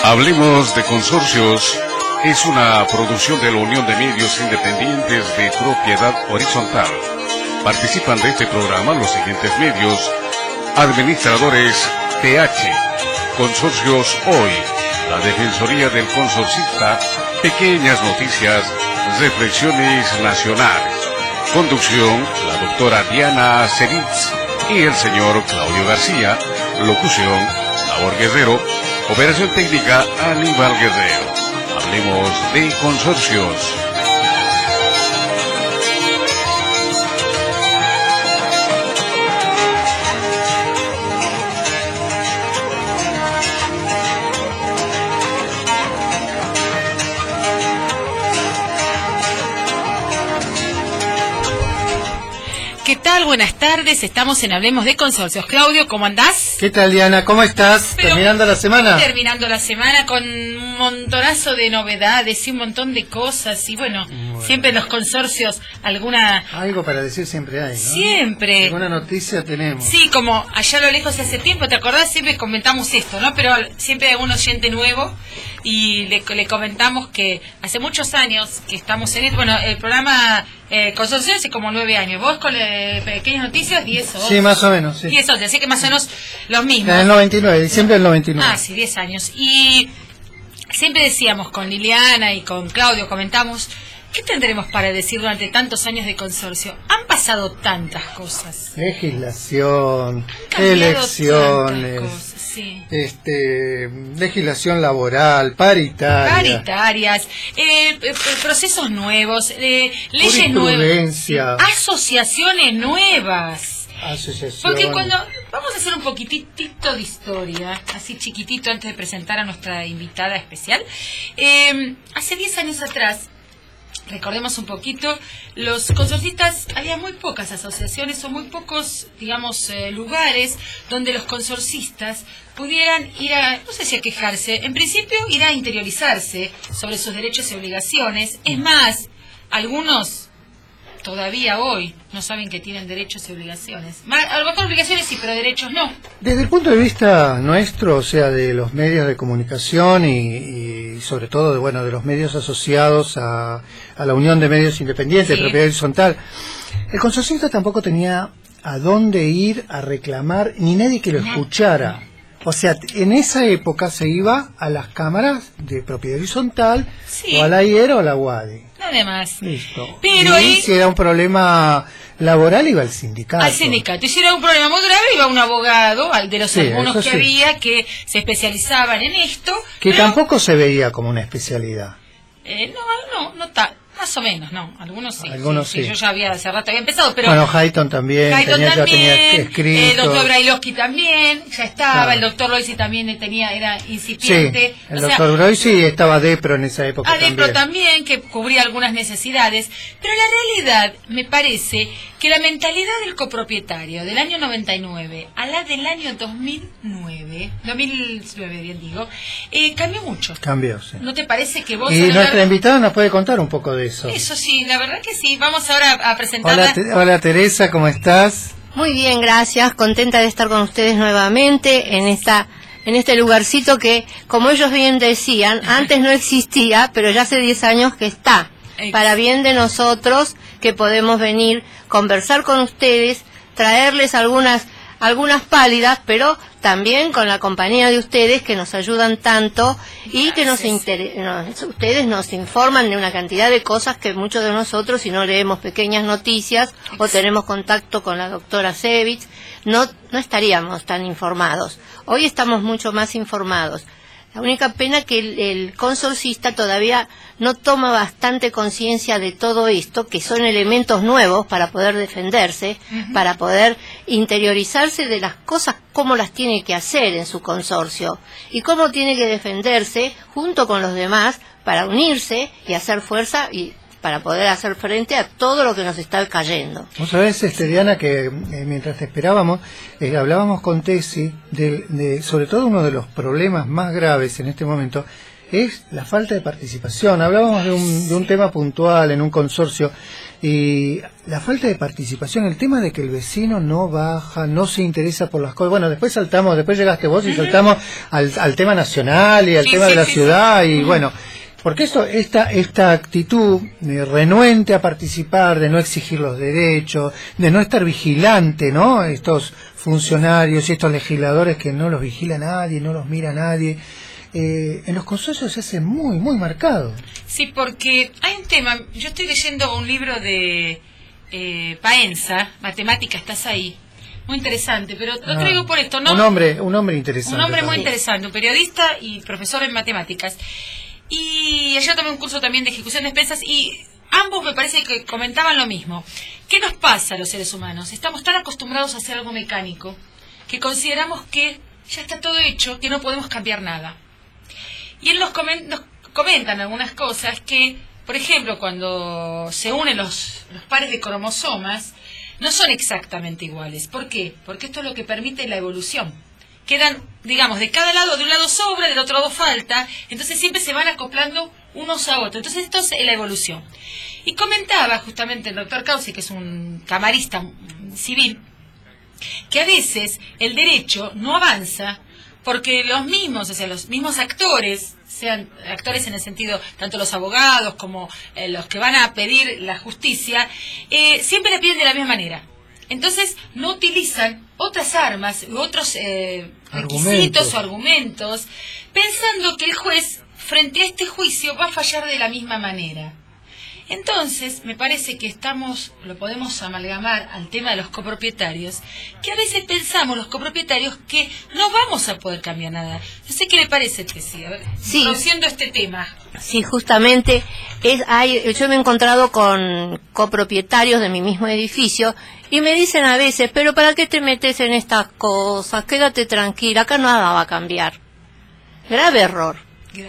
Hablemos de Consorcios es una producción de la Unión de Medios Independientes de Propiedad Horizontal. Participan de este programa los siguientes medios: Administradores TH, Consorcios Hoy, la Defensoría del Consorcista, Pequeñas Noticias, Reflexiones Nacionales. Conducción, la doctora Diana Ceritz y el señor Claudio García. Locución, Labor Guerrero. Operación técnica, Aníbal Guerrero. Hablemos de Consorcios. ¿Qué tal? Buenas tardes, estamos en Hablemos de Consorcios. Claudio, ¿cómo andás? ¿Qué tal, Diana? ¿Cómo estás? ¿Terminando la semana? Terminando la semana con un montonazo de novedades y un montón de cosas. Y bueno, siempre en los consorcios algo para decir siempre hay, ¿no? Siempre. Alguna noticia tenemos. Sí, como allá a lo lejos hace tiempo, ¿te acordás? Siempre comentamos esto, ¿no? Pero siempre hay algún oyente nuevo y le comentamos que hace muchos años que estamos en esto. Bueno, el programa Consorcios hace como 9 años. Vos con Pequeñas Noticias, 10 o 11. Sí, más o menos, sí. 10 o 11, así que más o menos los mismos. En el 99, diciembre del 99. Ah, sí, 10 años. Y siempre decíamos con Liliana y con Claudio, comentamos, ¿qué tendremos para decir durante tantos años de consorcio? Han pasado tantas cosas. Legislación, elecciones, cosas, sí. Legislación laboral, paritarias, procesos nuevos, leyes nuevas, asociaciones nuevas. Porque cuando vamos a hacer un poquitito de historia, así chiquitito antes de presentar a nuestra invitada especial, hace 10 años atrás, recordemos un poquito, los consorcistas, había muy pocas asociaciones o muy pocos, digamos, lugares donde los consorcistas pudieran ir a, no sé si a quejarse, en principio ir a interiorizarse sobre sus derechos y obligaciones. Es más, algunos todavía hoy no saben que tienen derechos y obligaciones. A lo mejor obligaciones sí, pero derechos no. Desde el punto de vista nuestro, o sea, de los medios de comunicación y sobre todo de los medios asociados a la Unión de Medios Independientes, de Propiedad Horizontal, el consorcista tampoco tenía a dónde ir a reclamar, ni nadie que lo escuchara. O sea, en esa época se iba a las cámaras de Propiedad Horizontal, o a la IER o a la UADI. Nada más. Listo. Pero y si era un problema laboral, iba al sindicato. Al sindicato. Y si era un problema muy grave, iba un abogado, al de los algunos que había, que se especializaban en esto. Que tampoco se veía como una especialidad. No está. Más o menos, no, algunos sí. Algunos sí. Yo ya hace rato había empezado, pero... Bueno, Hayton también, ya tenía escrito. El doctor Brailovsky también, ya estaba, claro. El doctor Loisi también era incipiente. Sí, el doctor Loisi estaba DEPRO en esa época también. DEPRO también, que cubría algunas necesidades, pero la realidad me parece que la mentalidad del copropietario del año 99 a la del año 2009, bien digo, cambió mucho. Cambió, sí. ¿No te parece que vos... Y nuestra invitada nos puede contar un poco de eso. Eso sí, la verdad que sí. Vamos ahora a presentarla. Hola Teresa, ¿cómo estás? Muy bien, gracias. Contenta de estar con ustedes nuevamente en este lugarcito que, como ellos bien decían, antes no existía, pero ya hace 10 años que está. Para bien de nosotros, que podemos venir, conversar con ustedes, traerles algunas pálidas, pero también con la compañía de ustedes que nos ayudan tanto y que ustedes nos informan de una cantidad de cosas que muchos de nosotros, si no leemos Pequeñas Noticias o tenemos contacto con la doctora Ceritz, no estaríamos tan informados. Hoy estamos mucho más informados. La única pena que el consorcista todavía no toma bastante conciencia de todo esto, que son elementos nuevos para poder defenderse, para poder interiorizarse de las cosas, cómo las tiene que hacer en su consorcio y cómo tiene que defenderse junto con los demás para unirse y hacer fuerza y para poder hacer frente a todo lo que nos está cayendo. Vos sabés, Diana, que mientras te esperábamos, hablábamos con Tessy sobre todo uno de los problemas más graves en este momento es la falta de participación. Hablábamos de un tema puntual en un consorcio Y la falta de participación, el tema de que el vecino no baja, no se interesa por las cosas. Bueno, después llegaste vos y saltamos al tema nacional y al tema de la ciudad y bueno, porque esta actitud renuente a participar, de no exigir los derechos, de no estar vigilante, ¿no? Estos funcionarios y estos legisladores que no los vigila nadie, no los mira nadie. En los consorcios se hace muy, muy marcado. Sí, porque hay un tema. Yo estoy leyendo un libro de Paenza, Matemática, estás ahí. Muy interesante, pero lo traigo por esto, ¿no? Un hombre interesante. Un hombre muy interesante, un periodista y profesor en matemáticas. Y ayer tomé un curso también de ejecución de expensas y ambos me parece que comentaban lo mismo. ¿Qué nos pasa a los seres humanos? Estamos tan acostumbrados a hacer algo mecánico que consideramos que ya está todo hecho, que no podemos cambiar nada. Y él nos comentan algunas cosas que, por ejemplo, cuando se unen los pares de cromosomas, no son exactamente iguales. ¿Por qué? Porque esto es lo que permite la evolución. Quedan, digamos, de cada lado, de un lado sobra, del otro lado falta, entonces siempre se van acoplando unos a otros. Entonces esto es la evolución. Y comentaba justamente el doctor Causi, que es un camarista civil, que a veces el derecho no avanza porque los mismos actores, sean actores en el sentido, tanto los abogados como los que van a pedir la justicia, siempre la piden de la misma manera. Entonces no utilizan otras armas u otros requisitos o argumentos, pensando que el juez, frente a este juicio, va a fallar de la misma manera. Entonces, me parece que lo podemos amalgamar al tema de los copropietarios, que a veces pensamos los copropietarios que no vamos a poder cambiar nada. No sé qué le parece, Tessy, conociendo este tema. Sí, justamente, yo me he encontrado con copropietarios de mi mismo edificio y me dicen a veces, pero ¿para qué te metes en estas cosas? Quédate tranquila, acá nada va a cambiar. Grave error.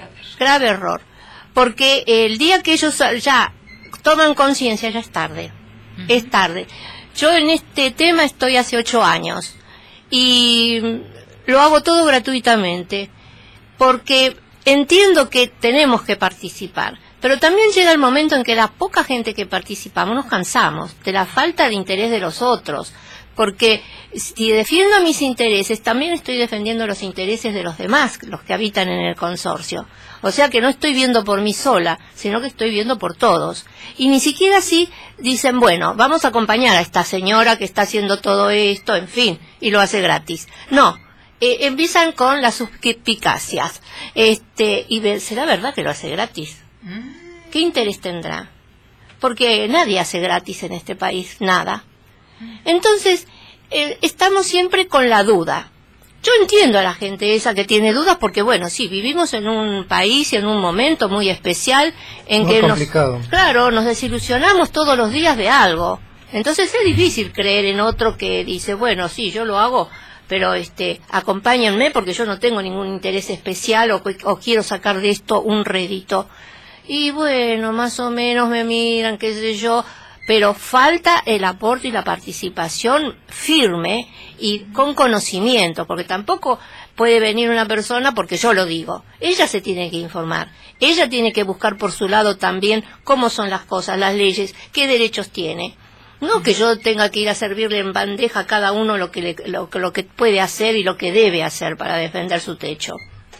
Porque el día que ellos ya toman conciencia, ya es tarde. Es tarde. Yo en este tema estoy hace 8 años y lo hago todo gratuitamente porque entiendo que tenemos que participar, pero también llega el momento en que la poca gente que participamos nos cansamos de la falta de interés de los otros, porque si defiendo mis intereses, también estoy defendiendo los intereses de los demás, los que habitan en el consorcio. O sea que no estoy viendo por mí sola, sino que estoy viendo por todos. Y ni siquiera así dicen, bueno, vamos a acompañar a esta señora que está haciendo todo esto, en fin, y lo hace gratis. No, empiezan con las suspicacias. Y ¿será verdad que lo hace gratis? ¿Qué interés tendrá? Porque nadie hace gratis en este país, nada. Entonces, estamos siempre con la duda. Yo entiendo a la gente esa que tiene dudas porque, bueno, sí, vivimos en un país y en un momento muy especial en muy que complicado. nos desilusionamos todos los días de algo. Entonces es difícil creer en otro que dice, bueno, sí, yo lo hago, pero acompáñenme porque yo no tengo ningún interés especial o quiero sacar de esto un rédito. Y bueno, más o menos me miran, qué sé yo, pero falta el aporte y la participación firme y con conocimiento, porque tampoco puede venir una persona porque yo lo digo. Ella se tiene que informar, ella tiene que buscar por su lado también cómo son las cosas, las leyes, qué derechos tiene. No que yo tenga que ir a servirle en bandeja a cada uno lo que puede hacer y lo que debe hacer para defender su techo.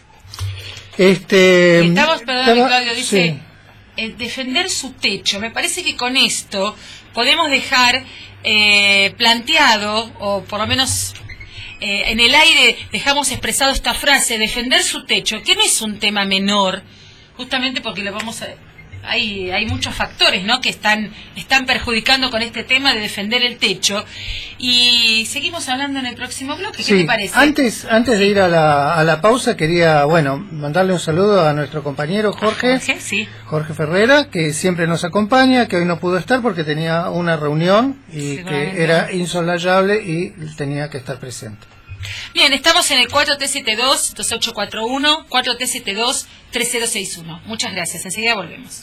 Estamos, perdón, Claudio, dice... Sí. Defender su techo. Me parece que con esto podemos dejar planteado, o por lo menos en el aire dejamos expresado esta frase, defender su techo, que no es un tema menor, justamente porque lo vamos a... Hay muchos factores, ¿no?, que están perjudicando con este tema de defender el techo. Y seguimos hablando en el próximo bloque. ¿Qué te parece? Antes de ir a la pausa, quería, mandarle un saludo a nuestro compañero Jorge Ferrera, que siempre nos acompaña, que hoy no pudo estar porque tenía una reunión y que era insolayable y tenía que estar presente. Bien, estamos en el 4T72-2841, 4T72-3061. Muchas gracias, enseguida volvemos.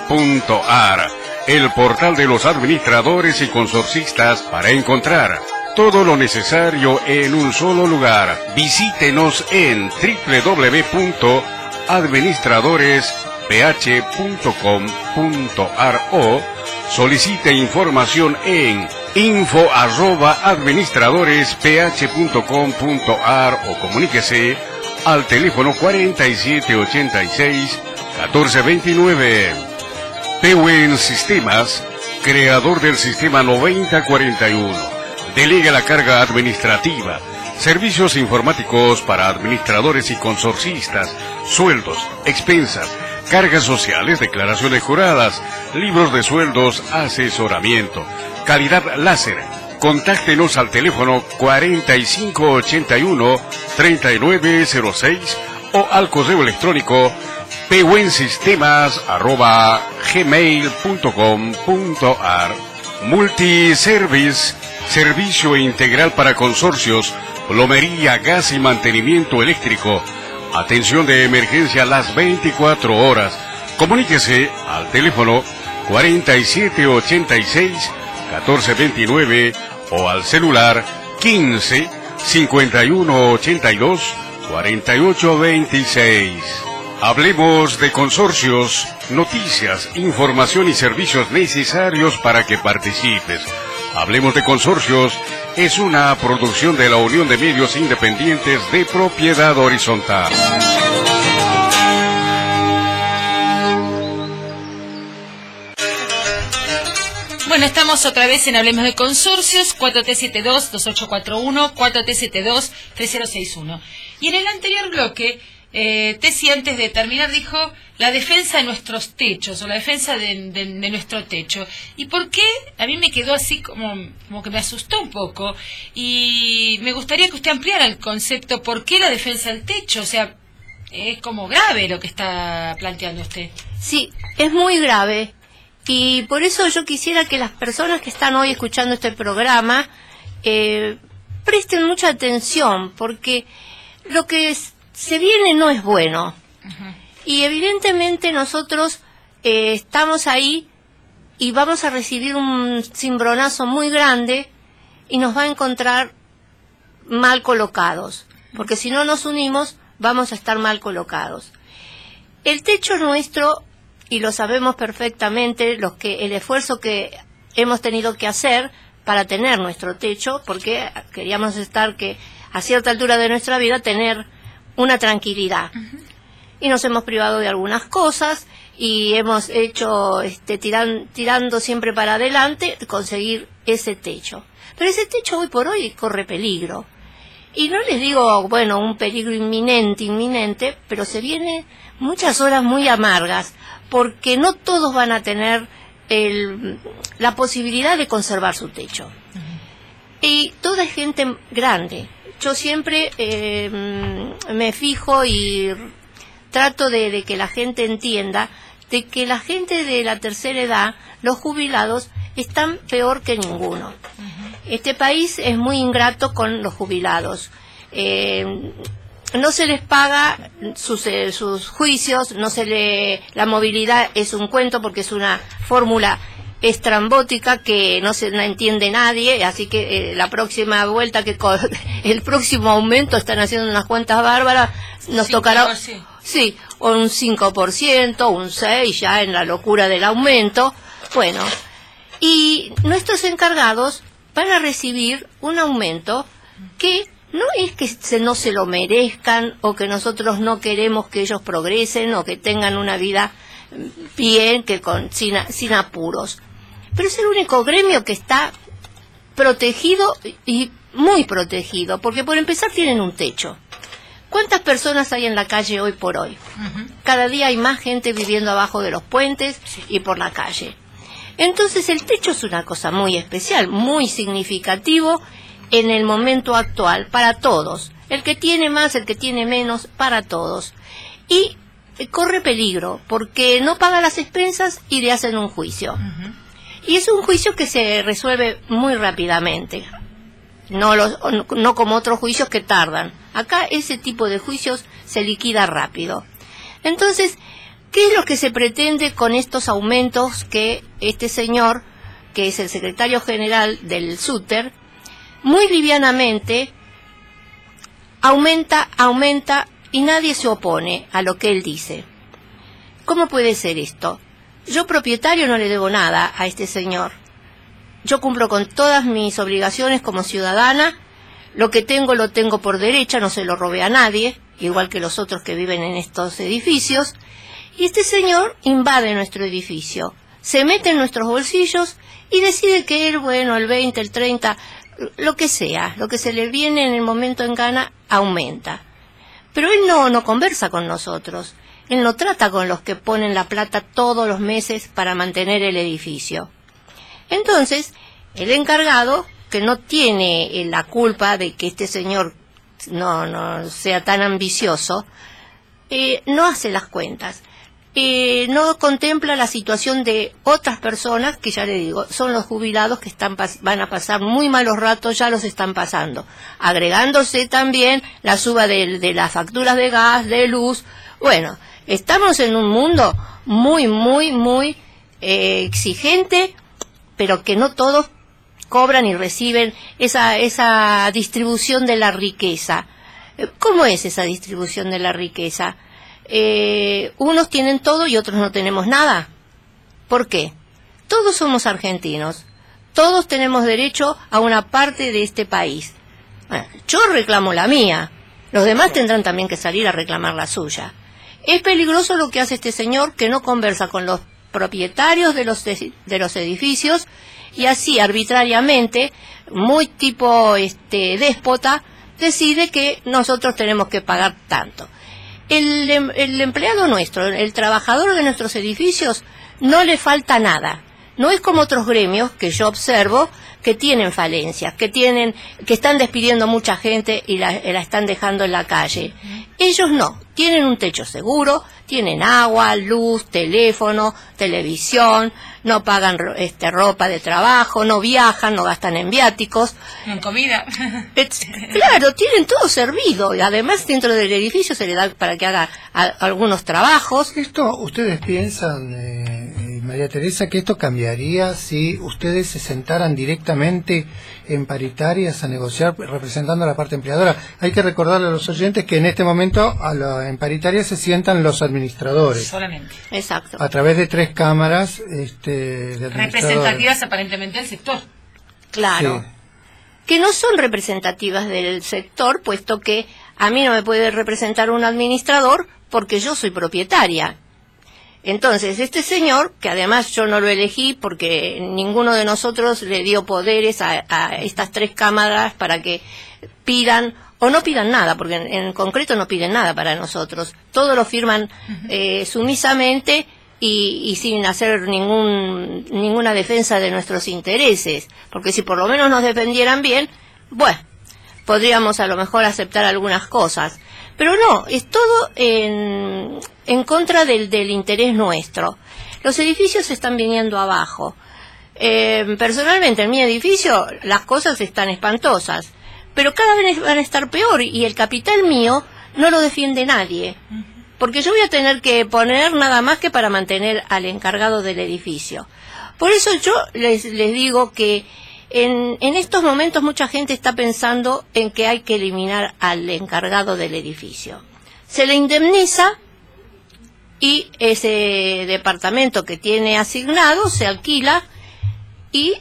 AdministradoresPH.com.ar, el portal de los administradores y consorcistas para encontrar Todo lo necesario en un solo lugar. Visítenos en www.administradoresph.com.ar o solicite información en info@administradoresph.com.ar o comuníquese al teléfono 4786-1429. Pewen Sistemas, creador del sistema 9041. Delega la carga administrativa, servicios informáticos para administradores y consorcistas, sueldos, expensas, cargas sociales, declaraciones juradas, libros de sueldos, asesoramiento, calidad láser. Contáctenos al teléfono 4581-3906 o al correo electrónico pewensistemas@gmail.com.ar. Multiservice, servicio integral para consorcios, plomería, gas y mantenimiento eléctrico. Atención de emergencia las 24 horas. Comuníquese al teléfono 4786-1429 o al celular 15-5182-4826. Hablemos de consorcios, noticias, información y servicios necesarios para que participes. Hablemos de Consorcios es una producción de la Unión de Medios Independientes de Propiedad Horizontal. Bueno, estamos otra vez en Hablemos de Consorcios, 4372-2841, 4372-3061. Y en el anterior bloque, Tessy, antes de terminar, dijo la defensa de nuestros techos, o la defensa de nuestro techo. ¿Y por qué? A mí me quedó así como que me asustó un poco. Y me gustaría que usted ampliara el concepto, ¿por qué la defensa del techo? O sea, es como grave lo que está planteando usted. Sí, es muy grave. Y por eso yo quisiera que las personas que están hoy escuchando este programa presten mucha atención, porque lo que se viene no es bueno. Uh-huh. Y evidentemente nosotros estamos ahí y vamos a recibir un cimbronazo muy grande y nos va a encontrar mal colocados, porque si no nos unimos vamos a estar mal colocados. El techo nuestro, y lo sabemos perfectamente, el esfuerzo que hemos tenido que hacer para tener nuestro techo, porque queríamos estar a cierta altura de nuestra vida tener una tranquilidad. Uh-huh. Y nos hemos privado de algunas cosas y hemos hecho tirando siempre para adelante conseguir ese techo. Pero ese techo hoy por hoy corre peligro. Y no les digo, un peligro inminente, pero se vienen muchas horas muy amargas, porque no todos van a tener la posibilidad de conservar su techo. Uh-huh. Y toda es gente grande. Yo siempre me fijo y trato de que la gente entienda de que la gente de la tercera edad, los jubilados, están peor que ninguno. Uh-huh. Este país es muy ingrato con los jubilados. No se les paga sus juicios, la movilidad es un cuento porque es una fórmula estrambótica que no entiende nadie, así que la próxima vuelta, el próximo aumento, están haciendo unas cuentas bárbaras, nos tocará, sí, un 5%, un 6%, ya en la locura del aumento. Bueno, y nuestros encargados van a recibir un aumento que no es que no se lo merezcan o que nosotros no queremos que ellos progresen o que tengan una vida bien, sin apuros. Pero es el único gremio que está protegido y muy protegido, porque por empezar tienen un techo. ¿Cuántas personas hay en la calle hoy por hoy? Uh-huh. Cada día hay más gente viviendo abajo de los puentes y por la calle. Entonces el techo es una cosa muy especial, muy significativo en el momento actual para todos. El que tiene más, el que tiene menos, para todos. Y corre peligro porque no paga las expensas y le hacen un juicio. Uh-huh. Y es un juicio que se resuelve muy rápidamente. No como otros juicios que tardan. Acá ese tipo de juicios se liquida rápido. Entonces, ¿qué es lo que se pretende con estos aumentos que este señor, que es el secretario general del SUTER, muy livianamente, aumenta, y nadie se opone a lo que él dice. ¿Cómo puede ser esto? Yo, propietario, no le debo nada a este señor. Yo cumplo con todas mis obligaciones como ciudadana. Lo que tengo lo tengo por derecha, no se lo robé a nadie, igual que los otros que viven en estos edificios. Y este señor invade nuestro edificio, se mete en nuestros bolsillos y decide que él, bueno, el 20, el 30, lo que sea, lo que se le viene en el momento en gana, aumenta. Pero él no conversa con nosotros. Él no trata con los que ponen la plata todos los meses para mantener el edificio. Entonces, el encargado, que no tiene la culpa de que este señor no sea tan ambicioso, no hace las cuentas. No contempla la situación de otras personas que, ya le digo, son los jubilados que van a pasar muy malos ratos, ya los están pasando, agregándose también la suba de las facturas de gas, de luz. Bueno, estamos en un mundo muy exigente, pero que no todos cobran y reciben esa distribución de la riqueza. ¿Cómo es esa distribución de la riqueza? Unos tienen todo y otros no tenemos nada. ¿Por qué? Todos somos argentinos, todos tenemos derecho a una parte de este país. Bueno, yo reclamo la mía, los demás tendrán también que salir a reclamar la suya. Es peligroso lo que hace este señor, que no conversa con los propietarios de los edificios, y así arbitrariamente, muy tipo déspota, decide que nosotros tenemos que pagar tanto. El empleado nuestro, el trabajador de nuestros edificios, no le falta nada. No es como otros gremios que yo observo que tienen falencias, que están despidiendo mucha gente y la están dejando en la calle. Ellos no, tienen un techo seguro, tienen agua, luz, teléfono, televisión, no pagan ropa de trabajo, no viajan, no gastan en viáticos. En comida. Claro, tienen todo servido, y además dentro del edificio se le da para que haga algunos trabajos. Esto, ¿ustedes piensan, María Teresa, que esto cambiaría si ustedes se sentaran directamente en paritarias a negociar representando a la parte empleadora? Hay que recordarle a los oyentes que en este momento en paritarias se sientan los administradores. Solamente. Exacto. A través de 3 cámaras representativas aparentemente del sector. Claro. Sí. Que no son representativas del sector, puesto que a mí no me puede representar un administrador porque yo soy propietaria. Entonces, este señor, que además yo no lo elegí porque ninguno de nosotros le dio poderes a estas 3 cámaras para que pidan o no pidan nada, porque en concreto no piden nada para nosotros. Todo lo firman sumisamente y sin hacer ninguna defensa de nuestros intereses. Porque si por lo menos nos defendieran bien, bueno, podríamos a lo mejor aceptar algunas cosas. Pero no, es todo en contra del interés nuestro. Los edificios se están viniendo abajo. Personalmente, en mi edificio las cosas están espantosas, pero cada vez van a estar peor, y el capital mío no lo defiende nadie. Porque yo voy a tener que poner nada más que para mantener al encargado del edificio. Por eso yo les digo que en estos momentos mucha gente está pensando en que hay que eliminar al encargado del edificio. Se le indemniza y ese departamento que tiene asignado se alquila y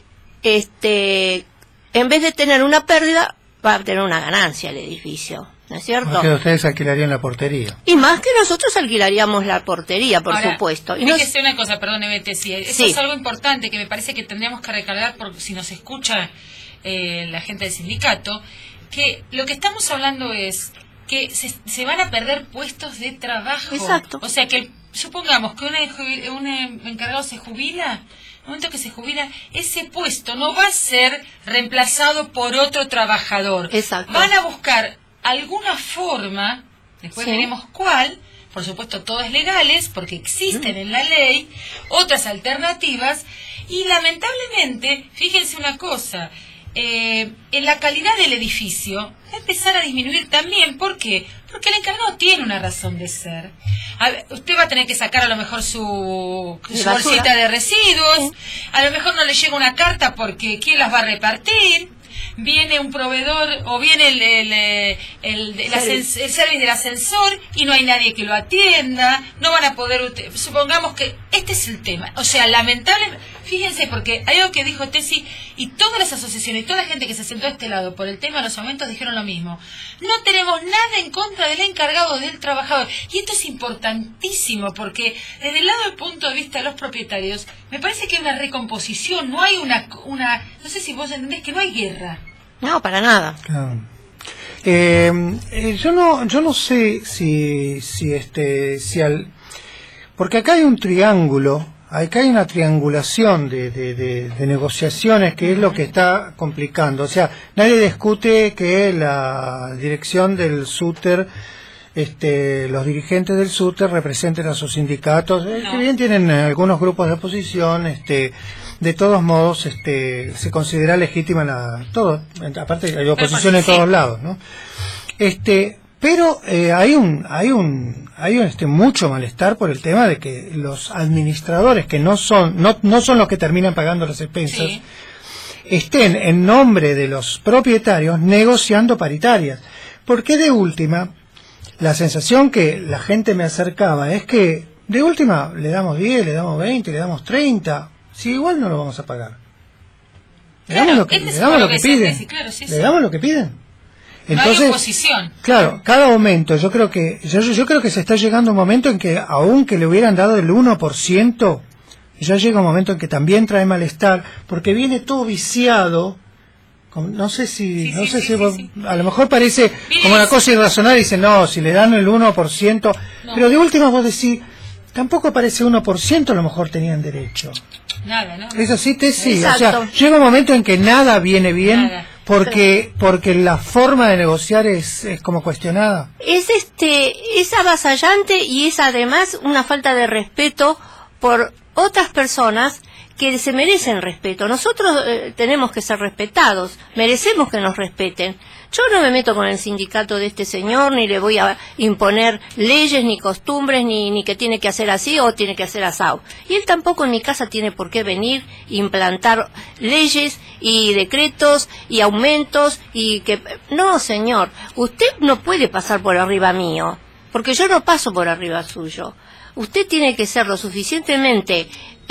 en vez de tener una pérdida va a tener una ganancia el edificio. ¿No es cierto? Más que ustedes alquilarían la portería. Y más que nosotros alquilaríamos la portería, por supuesto. Y fíjese una cosa, perdón, Betty, eso es algo importante que me parece que tendríamos que recalcar, por si nos escucha la gente del sindicato, que lo que estamos hablando es que se van a perder puestos de trabajo. Exacto. O sea, que supongamos que un encargado se jubila, en el momento que se jubila, ese puesto no va a ser reemplazado por otro trabajador. Exacto. Van a buscar alguna forma, después veremos cuál, por supuesto todas legales, porque existen en la ley, otras alternativas, y lamentablemente, fíjense una cosa, en la calidad del edificio va a empezar a disminuir también. ¿Por qué? Porque el encargado tiene una razón de ser. Usted va a tener que sacar a lo mejor su bolsita de residuos, a lo mejor no le llega una carta porque ¿quién las va a repartir? viene un proveedor o viene el servicio del ascensor y no hay nadie que lo atienda, no van a poder, supongamos que este es el tema, o sea, lamentablemente, fíjense, porque hay algo que dijo Tessy y todas las asociaciones y toda la gente que se sentó a este lado por el tema de los aumentos dijeron lo mismo. No tenemos nada en contra del encargado, del trabajador. Y esto es importantísimo porque desde el lado del punto de vista de los propietarios, me parece que hay una recomposición, no hay una no sé si vos entendés que no hay guerra. No, para nada. Claro. Yo no sé porque acá hay un triángulo. Acá hay una triangulación de negociaciones que es lo que está complicando. O sea, nadie discute que la dirección del SUTER, los dirigentes del SUTER representen a sus sindicatos, no. Que bien tienen algunos grupos de oposición, de todos modos, se considera legítima todo, aparte hay oposición en todos lados, ¿no? Pero hay mucho malestar por el tema de que los administradores, que no son los que terminan pagando las expensas, sí, estén en nombre de los propietarios negociando paritarias. Porque de última, la sensación que la gente me acercaba es que de última le damos 10, le damos 20, le damos 30, si igual no lo vamos a pagar. Le damos lo que piden. Le damos lo que piden. Entonces, no hay oposición. Claro, cada aumento, yo creo que se está llegando a un momento en que, aunque le hubieran dado el 1%, ya llega un momento en que también trae malestar, porque viene todo viciado. No sé si a lo mejor parece como una cosa irrazonable, dicen, no, si le dan el 1%, no. Pero de última vos decís, tampoco parece 1%, a lo mejor tenían derecho. Nada, ¿no? Eso sí, o sea, llega un momento en que nada viene bien. Nada. Porque la forma de negociar es como cuestionada. Es avasallante y es además una falta de respeto por otras personas que se merecen respeto. Nosotros tenemos que ser respetados, merecemos que nos respeten. Yo no me meto con el sindicato de este señor, ni le voy a imponer leyes, ni costumbres, ni que tiene que hacer así o tiene que hacer asado. Y él tampoco en mi casa tiene por qué venir, implantar leyes y decretos y aumentos y que... No, señor, usted no puede pasar por arriba mío, porque yo no paso por arriba suyo. Usted tiene que ser lo suficientemente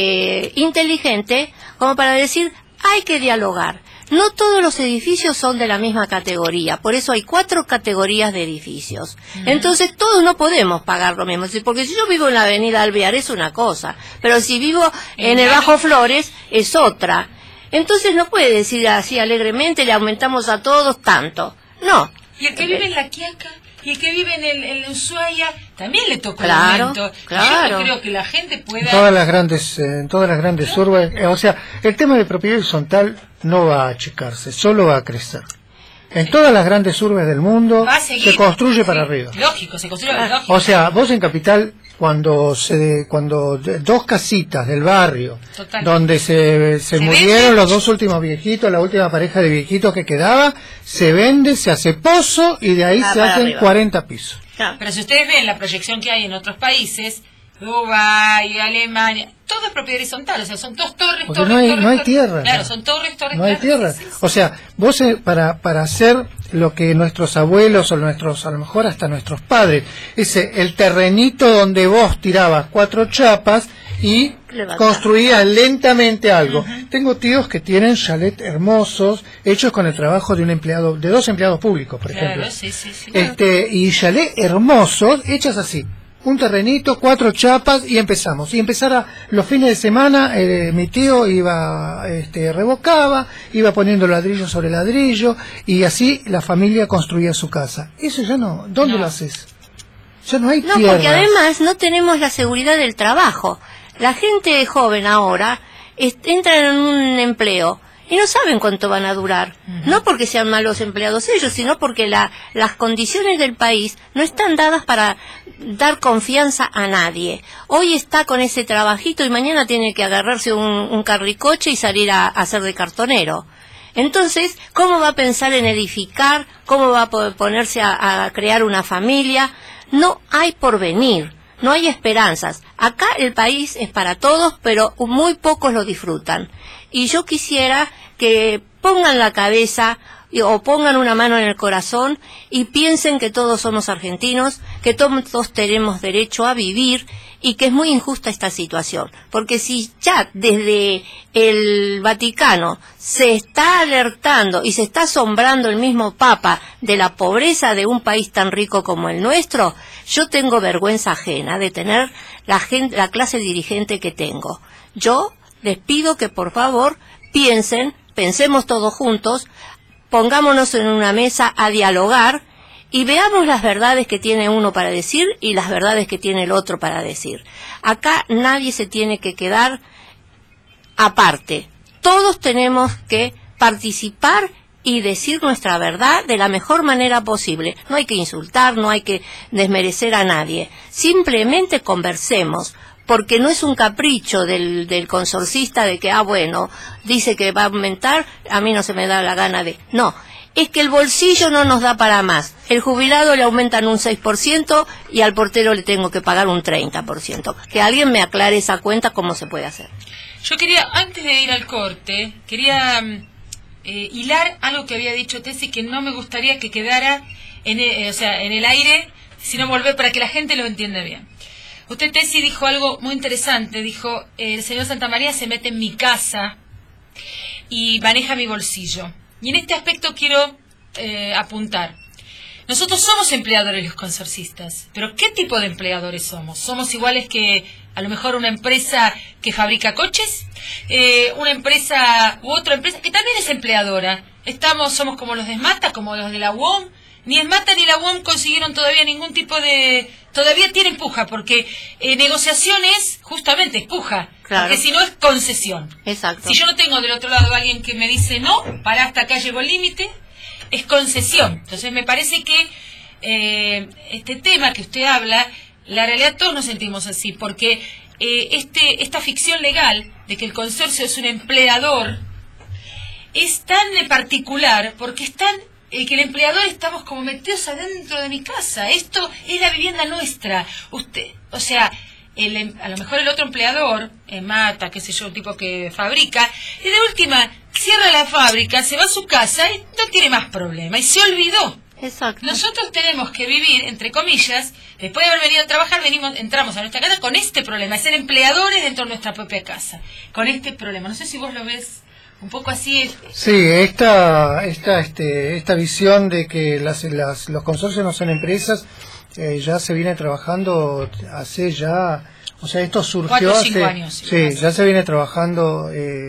inteligente como para decir, hay que dialogar. No todos los edificios son de la misma categoría, por eso hay 4 categorías de edificios. Entonces todos no podemos pagar lo mismo, porque si yo vivo en la avenida Alvear es una cosa, pero si vivo en el Bajo Flores es otra. Entonces no puede decir así alegremente, le aumentamos a todos tanto. No. ¿Y el que vive en La Quiaca? Y el que vive en Ushuaia también le toca el aumento. Claro. Yo no creo que la gente pueda... En todas las grandes urbes, o sea, el tema de propiedad horizontal no va a achicarse, solo va a crecer. En todas las grandes urbes del mundo se construye para arriba. Lógico, se construye para arriba. O sea, vos en Capital, cuando 2 casitas del barrio, total, donde se murieron los 2 últimos viejitos, la última pareja de viejitos que quedaba, se vende, se hace pozo y de ahí se hacen arriba. 40 pisos. Pero si ustedes ven la proyección que hay en otros países, Dubái, Alemania, todo es propiedad horizontal, o sea, son dos torres, no hay tierra. Claro, son torres. No hay tierra. Sí. O sea, vos para hacer lo que nuestros abuelos o a lo mejor hasta nuestros padres, el terrenito donde vos tirabas 4 chapas y construías lentamente algo. Tengo tíos que tienen chalet hermosos, hechos con el trabajo de 2 empleados públicos, por ejemplo. Sí. Y chalet hermosos, hechas así. Un terrenito, 4 chapas y empezamos. Y empezara los fines de semana, mi tío iba, revocaba, iba poniendo ladrillo sobre ladrillo y así la familia construía su casa. Eso ya no, ¿dónde lo haces? Ya no hay tierra. No, porque además no tenemos la seguridad del trabajo. La gente joven ahora entra en un empleo y no saben cuánto van a durar. No porque sean malos empleados ellos, sino porque las condiciones del país no están dadas para dar confianza a nadie. Hoy está con ese trabajito y mañana tiene que agarrarse un carricoche y salir a hacer de cartonero. Entonces, ¿cómo va a pensar en edificar? ¿Cómo va a ponerse a crear una familia? No hay porvenir, no hay esperanzas. Acá el país es para todos, pero muy pocos lo disfrutan. Y yo quisiera que pongan la cabeza o pongan una mano en el corazón y piensen que todos somos argentinos, que todos tenemos derecho a vivir y que es muy injusta esta situación. Porque si ya desde el Vaticano se está alertando y se está asombrando el mismo Papa de la pobreza de un país tan rico como el nuestro, yo tengo vergüenza ajena de tener la clase dirigente que tengo. Yo les pido que por favor pensemos todos juntos, pongámonos en una mesa a dialogar y veamos las verdades que tiene uno para decir y las verdades que tiene el otro para decir. Acá nadie se tiene que quedar aparte. Todos tenemos que participar y decir nuestra verdad de la mejor manera posible. No hay que insultar, no hay que desmerecer a nadie. Simplemente conversemos. Porque no es un capricho del consorcista de que, bueno, dice que va a aumentar, a mí no se me da la gana de... No, es que el bolsillo no nos da para más. El jubilado le aumentan un 6% y al portero le tengo que pagar un 30%. Que alguien me aclare esa cuenta, cómo se puede hacer. Yo quería, antes de ir al corte, hilar algo que había dicho Tessy, que no me gustaría que quedara en el aire, sino volver para que la gente lo entienda bien. Usted, Tessy, dijo algo muy interesante. Dijo, el señor Santamaría se mete en mi casa y maneja mi bolsillo. Y en este aspecto quiero apuntar. Nosotros somos empleadores los consorcistas, pero ¿qué tipo de empleadores somos? ¿Somos iguales que a lo mejor una empresa que fabrica coches? Una empresa u otra empresa que también es empleadora. Somos como los de Esmata, como los de la UOM. Ni Esmata ni la UOM consiguieron todavía ningún tipo de... Todavía tienen puja, porque negociaciones, justamente, es puja. Claro. Porque si no es concesión. Exacto. Si yo no tengo del otro lado a alguien que me dice no, para hasta acá llegó el límite, es concesión. Entonces me parece que este tema que usted habla, la realidad todos nos sentimos así, porque esta ficción legal de que el consorcio es un empleador es tan particular, porque es tan... que el empleador estamos como metidos adentro de mi casa. Esto es la vivienda nuestra. Usted, o sea, a lo mejor el otro empleador, Mata, qué sé yo, un tipo que fabrica, y de última cierra la fábrica, se va a su casa y no tiene más problema, y se olvidó. Exacto. Nosotros tenemos que vivir, entre comillas, después de haber venido a trabajar, entramos a nuestra casa con este problema, ser empleadores dentro de nuestra propia casa, con este problema. No sé si vos lo ves un poco así. Sí, esta visión de que los consorcios no son empresas ya se viene trabajando hace ya, o sea, esto surgió 4 o 5 hace años. Sí, ya se viene trabajando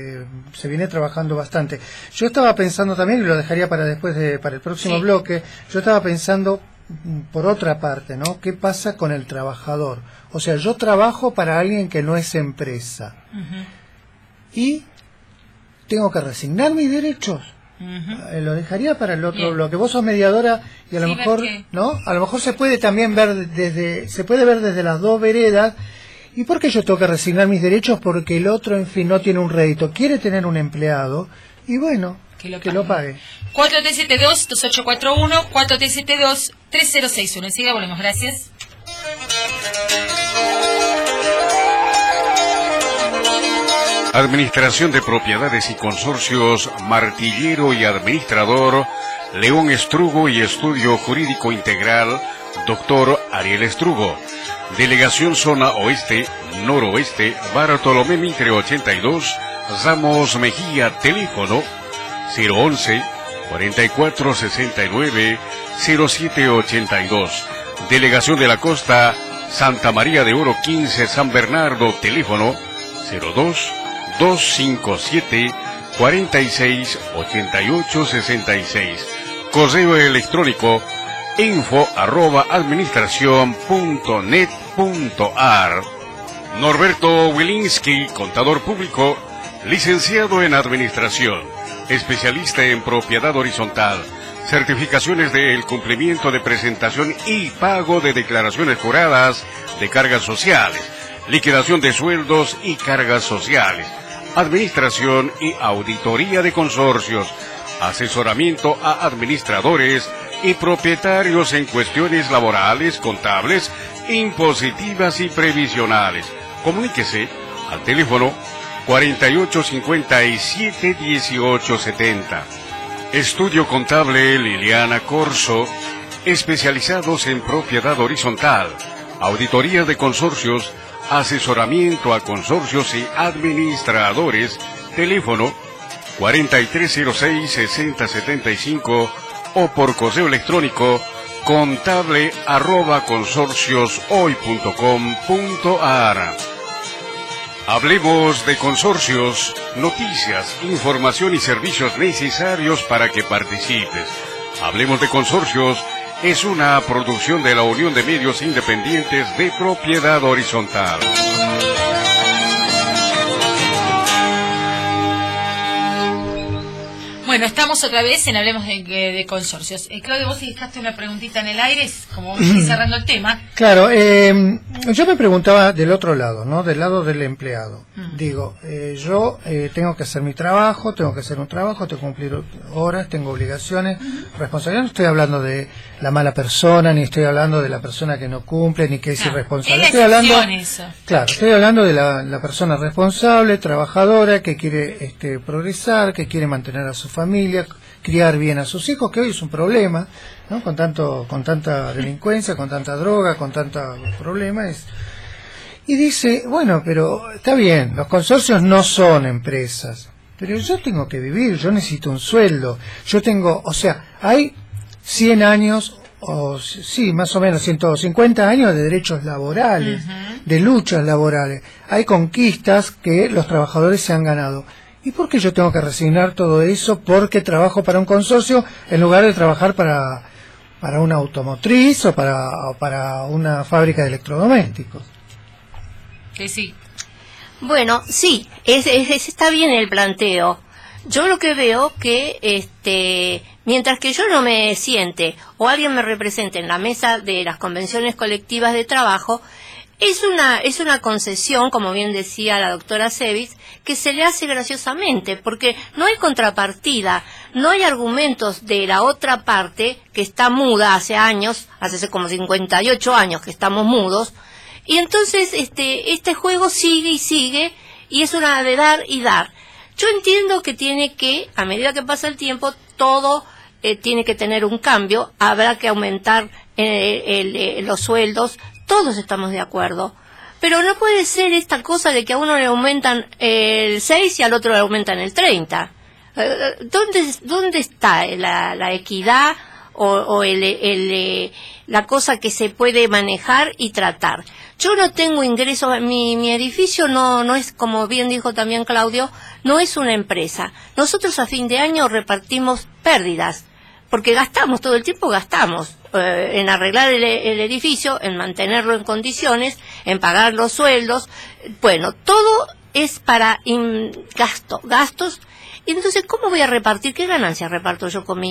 bastante. Yo estaba pensando también, y lo dejaría para después para el próximo bloque, yo estaba pensando por otra parte, ¿no? ¿Qué pasa con el trabajador? O sea, yo trabajo para alguien que no es empresa. Y tengo que resignar mis derechos. Lo dejaría para el otro bloque. Vos sos mediadora y a lo mejor, ¿no? A lo mejor se puede también ver desde las dos veredas. ¿Y por qué yo tengo que resignar mis derechos? Porque el otro, en fin, no tiene un rédito, quiere tener un empleado y bueno, que lo pague. 4372-2841, 4372-3061. Enseguida volvemos, gracias. Administración de Propiedades y Consorcios, Martillero y Administrador, León Estrugo y Estudio Jurídico Integral, Dr. Ariel Estrugo. Delegación Zona Oeste, Noroeste, Bartolomé Mitre 82, Ramos Mejía, teléfono 011-4469-0782. Delegación de la Costa, Santa María de Oro 15, San Bernardo, teléfono 02-257-468866. Correo electrónico info@administracion.net.ar. Norberto Wilinski, contador público, licenciado en Administración, especialista en Propiedad Horizontal, certificaciones del cumplimiento de presentación y pago de declaraciones juradas de cargas sociales, liquidación de sueldos y cargas sociales, administración y auditoría de consorcios, asesoramiento a administradores y propietarios en cuestiones laborales, contables, impositivas y previsionales. Comuníquese al teléfono 4857-1870. Estudio Contable Liliana Corso, especializados en propiedad horizontal, auditoría de consorcios, asesoramiento a consorcios y administradores, teléfono 4306-6075 o por correo electrónico contable@consorcioshoy.com.ar. Hablemos de consorcios, noticias, información y servicios necesarios para que participes. Hablemos de consorcios es una producción de la Unión de Medios Independientes de Propiedad Horizontal. Bueno, estamos otra vez en Hablemos de Consorcios. Claudio, vos dejaste una preguntita en el aire, como vamos a ir cerrando el tema. Claro, yo me preguntaba del otro lado, ¿no? Del lado del empleado. Digo, yo tengo que hacer mi trabajo, tengo que hacer un trabajo, tengo que cumplir horas, tengo obligaciones, responsabilidad. No estoy hablando de la mala persona, ni estoy hablando de la persona que no cumple, ni que es irresponsable. Estoy hablando, claro, estoy hablando de la persona responsable, trabajadora, que quiere progresar, que quiere mantener a su familia, criar bien a sus hijos, que hoy es un problema, ¿no? Con tanta delincuencia, con tanta droga, con tantos problemas. Y dice, bueno, pero está bien, los consorcios no son empresas, pero yo tengo que vivir, yo necesito un sueldo, yo tengo, o sea, hay 100 años, o sí, más o menos 150 años de derechos laborales, de luchas laborales, hay conquistas que los trabajadores se han ganado. ¿Y por qué yo tengo que resignar todo eso porque trabajo para un consorcio en lugar de trabajar para una automotriz o para una fábrica de electrodomésticos? Que sí. Bueno, sí, está bien el planteo. Yo lo que veo que mientras que yo no me siente o alguien me represente en la mesa de las convenciones colectivas de trabajo, es una concesión, como bien decía la doctora Sevis, que se le hace graciosamente, porque no hay contrapartida, no hay argumentos de la otra parte, que está muda hace años, hace como 58 años que estamos mudos, y entonces este juego sigue y sigue, y es una de dar y dar. Yo entiendo que a medida que pasa el tiempo, todo tiene que tener un cambio, habrá que aumentar los sueldos, todos estamos de acuerdo, pero no puede ser esta cosa de que a uno le aumentan el 6 y al otro le aumentan el 30. ¿Dónde está la equidad o la cosa que se puede manejar y tratar? Yo no tengo ingresos, mi edificio no es, como bien dijo también Claudio, no es una empresa. Nosotros a fin de año repartimos pérdidas, porque gastamos, todo el tiempo gastamos en arreglar el edificio, en mantenerlo en condiciones, en pagar los sueldos. Bueno, todo es para gastos. Y entonces, ¿cómo voy a repartir? ¿Qué ganancia reparto yo con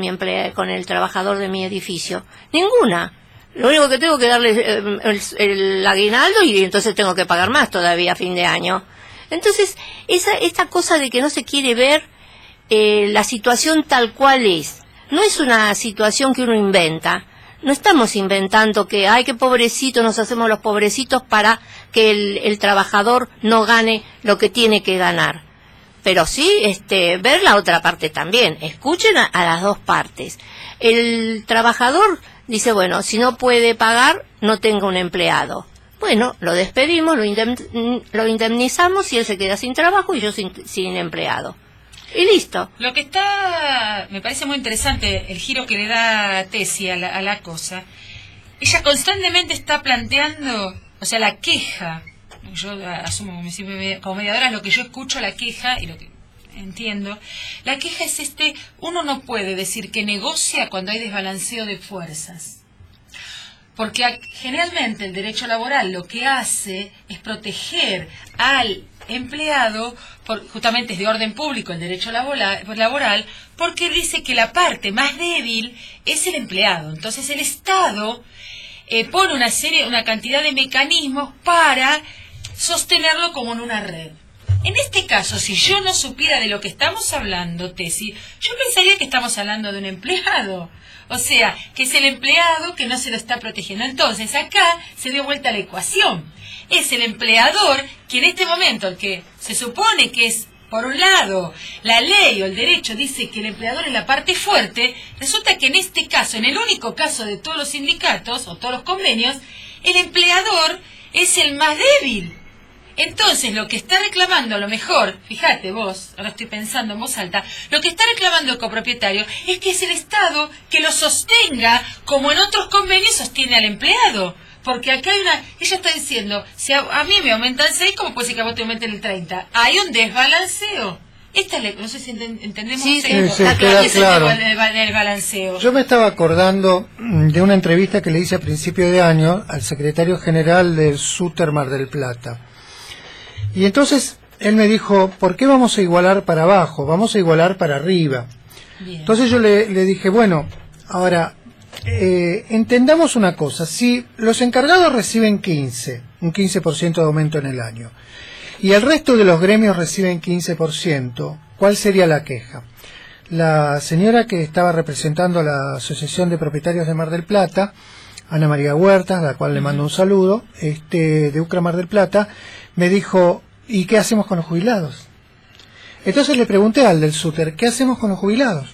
el trabajador de mi edificio? Ninguna. Lo único que tengo que darle el aguinaldo y entonces tengo que pagar más todavía a fin de año. Entonces, esta cosa de que no se quiere ver la situación tal cual es. No es una situación que uno inventa. No estamos inventando que, ay, qué pobrecito, nos hacemos los pobrecitos para que el trabajador no gane lo que tiene que ganar. Pero sí, ver la otra parte también. Escuchen a las dos partes. El trabajador dice, bueno, si no puede pagar, no tenga un empleado. Bueno, lo despedimos, lo indemnizamos y él se queda sin trabajo y yo sin empleado. Y listo. Lo que me parece muy interesante el giro que le da Tesi a la cosa. Ella constantemente está planteando, o sea, la queja. Yo asumo como mediadora lo que yo escucho, la queja y lo que entiendo. La queja es uno no puede decir que negocia cuando hay desbalanceo de fuerzas. Porque generalmente el derecho laboral lo que hace es proteger al empleado, justamente es de orden público el derecho laboral, porque dice que la parte más débil es el empleado. Entonces el Estado pone una cantidad de mecanismos para sostenerlo como en una red. En este caso, si yo no supiera de lo que estamos hablando, Tesi, yo pensaría que estamos hablando de un empleado. O sea, que es el empleado que no se lo está protegiendo. Entonces acá se dio vuelta la ecuación. Es el empleador que en este momento, el que se supone que es por un lado, la ley o el derecho dice que el empleador es la parte fuerte, resulta que en este caso, en el único caso de todos los sindicatos o todos los convenios, el empleador es el más débil. Entonces, lo que está reclamando, a lo mejor, fíjate vos, ahora estoy pensando en voz alta, lo que está reclamando el copropietario es que es el Estado que lo sostenga, como en otros convenios sostiene al empleado. Porque acá hay ella está diciendo, si a mí me aumentan 6, ¿cómo puede ser que a vos te aumenten el 30? Hay un desbalanceo. No sé si entendemos. Sí, queda claro. El balanceo. Yo me estaba acordando de una entrevista que le hice a principio de año al secretario general del Súter Mar del Plata. Y entonces él me dijo, ¿por qué vamos a igualar para abajo? Vamos a igualar para arriba. Bien. Entonces yo le dije, bueno, ahora, entendamos una cosa. Si los encargados reciben un 15% de aumento en el año, y el resto de los gremios reciben 15%, ¿cuál sería la queja? La señora que estaba representando a la Asociación de Propietarios de Mar del Plata, Ana María Huertas, a la cual le mando un saludo, de UCRA Mar del Plata, me dijo, ¿y qué hacemos con los jubilados? Entonces le pregunté al del Súter, ¿qué hacemos con los jubilados?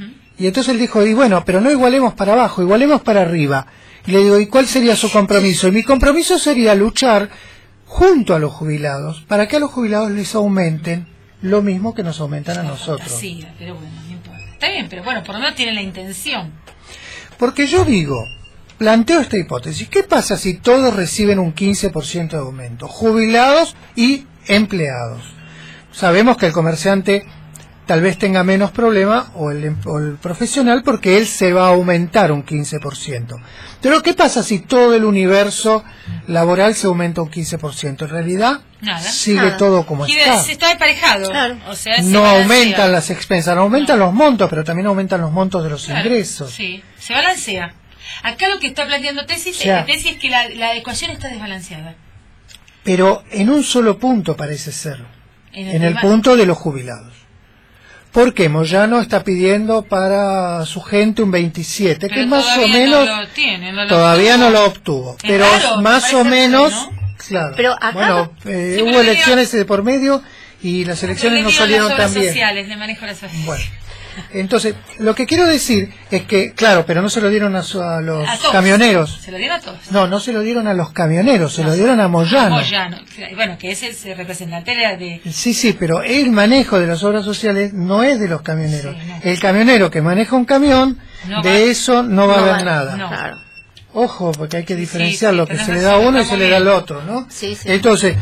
Y entonces él dijo, y bueno, pero no igualemos para abajo, igualemos para arriba. Y le digo, ¿y cuál sería su compromiso? Y mi compromiso sería luchar junto a los jubilados, para que a los jubilados les aumenten lo mismo que nos aumentan a nosotros. Sí, pero bueno, no importa. Está bien, pero bueno, por lo menos tiene la intención. Porque yo digo, planteo esta hipótesis, ¿qué pasa si todos reciben un 15% de aumento? Jubilados y empleados. Sabemos que el comerciante tal vez tenga menos problema, o el profesional, porque él se va a aumentar un 15%. Pero ¿qué pasa si todo el universo laboral se aumenta un 15%? En realidad, sigue todo como está. Está emparejado. Claro. O sea, no aumentan las expensas, no aumentan los montos, pero también aumentan los montos de los ingresos. Sí, se balancea. Acá lo que está planteando Tesis es que la ecuación está desbalanceada. Pero en un solo punto parece ser. En el punto de los jubilados. Porque Moyano está pidiendo para su gente un 27, pero que más o menos todavía no lo obtuvo, pero más o menos, ¿no? Claro. Pero acá hubo elecciones de por medio y las elecciones no salieron tan bien. Le manejo las sociales. Bueno, entonces lo que quiero decir es que, claro, pero no se lo dieron a los camioneros. ¿Se lo dieron a todos? No se lo dieron a los camioneros, se lo dieron a Moyano. Bueno, que es el representante de... Sí, pero el manejo de las obras sociales no es de los camioneros. Sí, no. El camionero que maneja un camión, eso no va a haber nada. No. Claro. Ojo, porque hay que diferenciar lo que se le da a uno y se le da al otro, ¿no? Sí. Entonces,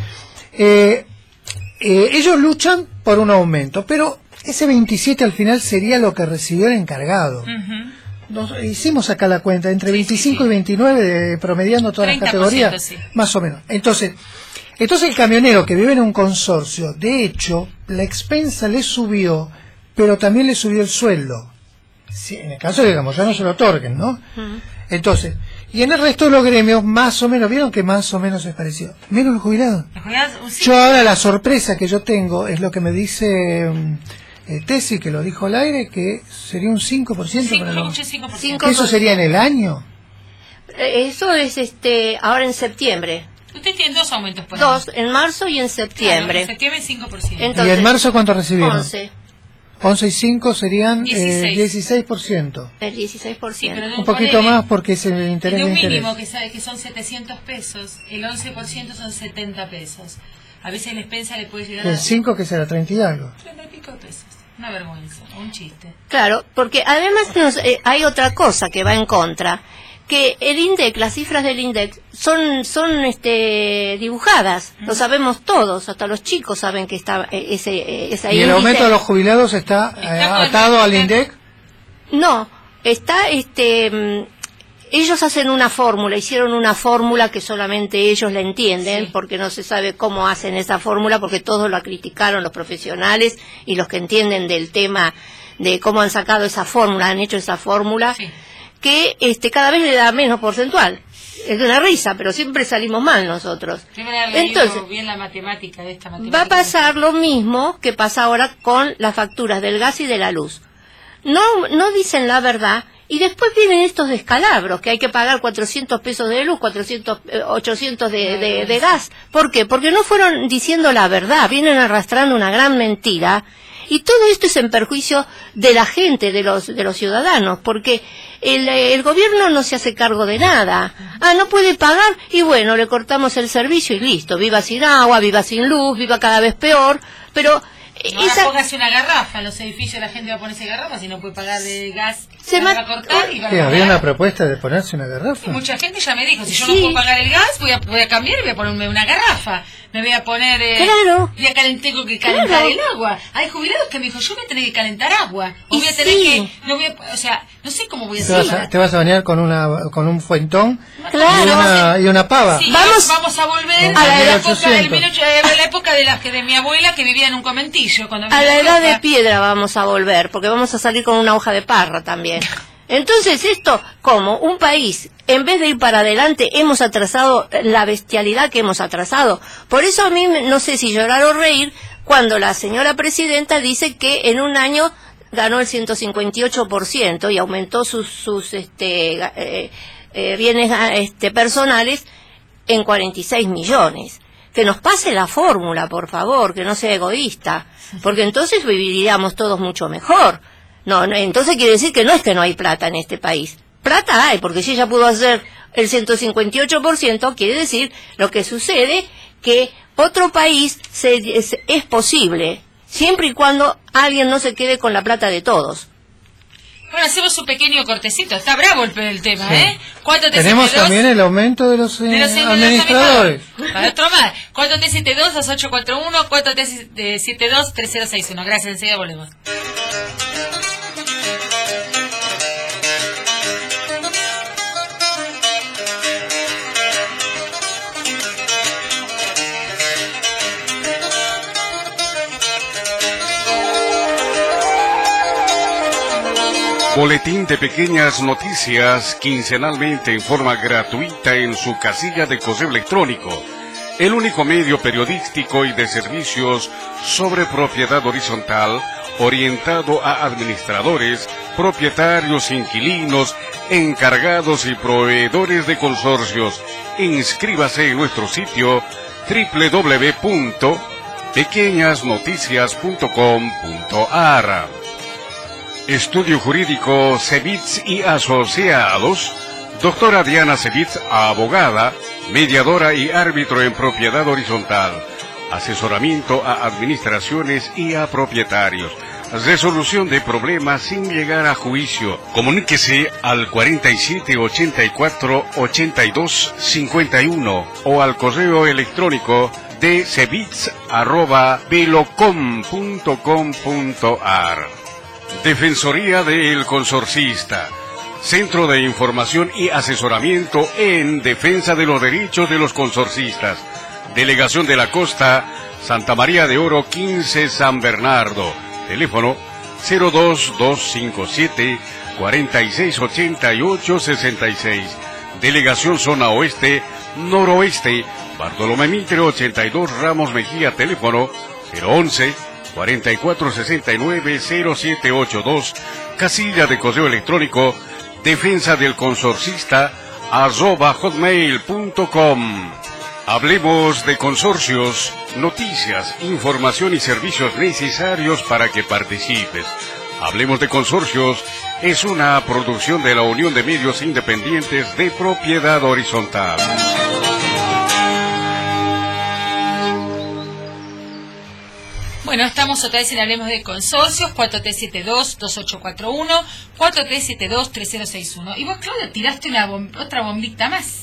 ellos luchan por un aumento, pero ese 27 al final sería lo que recibió el encargado. Hicimos acá la cuenta, entre 25 y 29, promediando todas las categorías, más o menos. Entonces el camionero que vive en un consorcio, de hecho, la expensa le subió, pero también le subió el sueldo. Sí, en el caso de que ya no se lo otorguen, ¿no? Entonces, y en el resto de los gremios, más o menos, vieron que más o menos es parecido. Menos los jubilados. Yo ahora la sorpresa que yo tengo es lo que me dice Tesi, que lo dijo al aire, que sería un 5% para los... 5%. ¿Eso sería en el año? Eso es ahora en septiembre. Usted tiene 2 aumentos por año. 2, en marzo y en septiembre. Claro, en septiembre 5%. Entonces, ¿y en marzo cuánto recibieron? 11. 11 y 5 serían 16%. El 16%. Sí, un poquito más porque es el interés de un de interés. mínimo que son 700 pesos, el 11% son 70 pesos. A veces la expensa le puede llegar a... ¿El 5 que será 30 y algo? 30 y pico pesos. Una vergüenza, un chiste. Claro, porque además hay otra cosa que va en contra, que el INDEC, las cifras del INDEC son dibujadas, lo sabemos todos, hasta los chicos saben que está ese índice. ¿Y el aumento de los jubilados está atado al INDEC? No, está ellos hacen una fórmula, hicieron una fórmula que solamente ellos la entienden, porque no se sabe cómo hacen esa fórmula, porque todos la criticaron los profesionales y los que entienden del tema de cómo han sacado esa fórmula, han hecho esa fórmula, que cada vez le da menos porcentual. Es de una risa, pero siempre salimos mal nosotros. Entonces, bien la matemática de esta matemática. Va a pasar lo mismo que pasa ahora con las facturas del gas y de la luz. No dicen la verdad Y después vienen estos descalabros, que hay que pagar 400 pesos de luz, 800 de gas. ¿Por qué? Porque no fueron diciendo la verdad, vienen arrastrando una gran mentira. Y todo esto es en perjuicio de la gente, de los ciudadanos, porque el gobierno no se hace cargo de nada. No puede pagar, y bueno, le cortamos el servicio y listo. Viva sin agua, viva sin luz, viva cada vez peor, pero... póngase una garrafa, en los edificios la gente va a ponerse garrafa, si no puede pagar de gas, se va a cortar y va a pagar. ¿Había una propuesta de ponerse una garrafa? Mucha gente ya me dijo, si yo no puedo pagar el gas, voy a cambiar y voy a ponerme una garrafa. Me voy a poner... claro. Tengo que calentar el agua. Hay jubilados que me dijo, yo voy a tener que calentar agua. O voy a tener que... O sea, no sé cómo voy a hacer. Te vas a bañar con un fuentón, claro, y una pava. Sí, vamos a volver a la época de mi abuela que vivía en un conventillo. A la edad de piedra vamos a volver, porque vamos a salir con una hoja de parra también. Entonces esto, como un país, en vez de ir para adelante, hemos atrasado la bestialidad que hemos atrasado. Por eso a mí no sé si llorar o reír cuando la señora presidenta dice que en un año ganó el 158% y aumentó sus bienes personales en 46 millones. Que nos pase la fórmula, por favor, que no sea egoísta, porque entonces viviríamos todos mucho mejor. No, entonces quiere decir que no es que no hay plata en este país. Plata hay, porque si ella pudo hacer el 158%, quiere decir lo que sucede, que otro país es posible, siempre y cuando alguien no se quede con la plata de todos. Bueno, hacemos un pequeño cortecito. Está bravo el tema, sí. ¿eh? Tenemos también el aumento de los administradores. Para otro más. 4T72-2841, 4T72-3061. Gracias, enseguida volvemos. Boletín de pequeñas noticias quincenalmente en forma gratuita en su casilla de correo electrónico. El único medio periodístico y de servicios sobre propiedad horizontal orientado a administradores, propietarios, inquilinos, encargados y proveedores de consorcios. Inscríbase en nuestro sitio www.pequeñasnoticias.com.ar. Estudio Jurídico Cebits y Asociados. Doctora Diana Cebits, abogada, mediadora y árbitro en propiedad horizontal. Asesoramiento a administraciones y a propietarios. Resolución de problemas sin llegar a juicio. Comuníquese al 4784-8251 o al correo electrónico de cebits@velocom.com.ar. Defensoría del Consorcista. Centro de Información y Asesoramiento en defensa de los derechos de los consorcistas. Delegación de la Costa, Santa María de Oro 15, San Bernardo. Teléfono 02257 468866. Delegación Zona Oeste, Noroeste, Bartolomé Mitre 82, Ramos Mejía. Teléfono 011 4469-0782, casilla de correo electrónico defensa del consorcista @hotmail.com. Hablemos de consorcios, noticias, información y servicios necesarios para que participes. Hablemos de consorcios es una producción de la Unión de Medios Independientes de Propiedad Horizontal. Bueno, estamos otra vez en Hablemos de Consorcios, 4T72-2841, 4T72-3061. Y vos, Claudia, tiraste otra bombita más.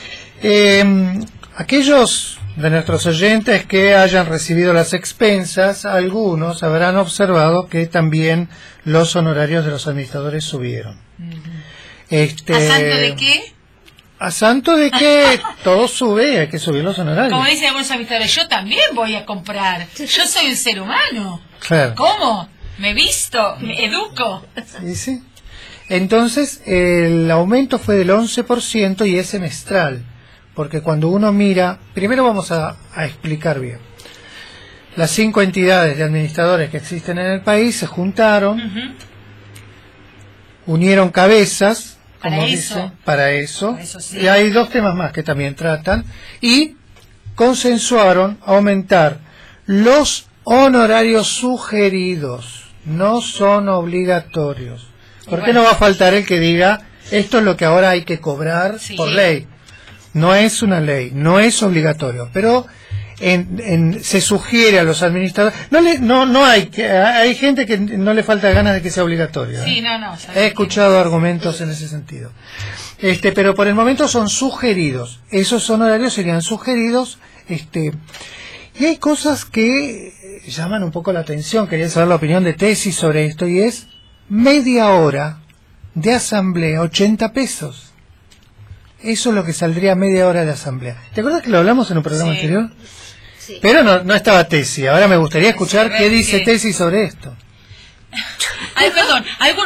Aquellos de nuestros oyentes que hayan recibido las expensas, algunos habrán observado que también los honorarios de los administradores subieron. ¿A santo de qué? A santo de que todo sube, hay que subir los honorarios. Como dicen algunos administradores, yo también voy a comprar. Yo soy un ser humano. Claro. ¿Cómo? Me visto, me educo. Sí. Entonces, el aumento fue del 11% y es semestral. Porque cuando uno mira, primero vamos a explicar bien. Las 5 entidades de administradores que existen en el país se juntaron unieron cabezas para eso sí. Y hay 2 temas más que también tratan y consensuaron aumentar los honorarios sugeridos, no son obligatorios. ¿Por qué no va a faltar el que diga esto es lo que ahora hay que cobrar por ley? No es una ley, no es obligatorio, pero se sugiere a los administradores, hay gente que no le falta ganas de que sea obligatorio. Sí, he escuchado argumentos en ese sentido. Pero por el momento son sugeridos. Esos honorarios serían sugeridos, y hay cosas que llaman un poco la atención. Quería saber la opinión de Tesis sobre esto, y es media hora de asamblea, 80 pesos. Eso es lo que saldría media hora de asamblea. ¿Te acuerdas que lo hablamos en un programa anterior? Sí. Pero no estaba Tesis. Ahora me gustaría escuchar qué dice Tesis sobre esto. Ay, perdón,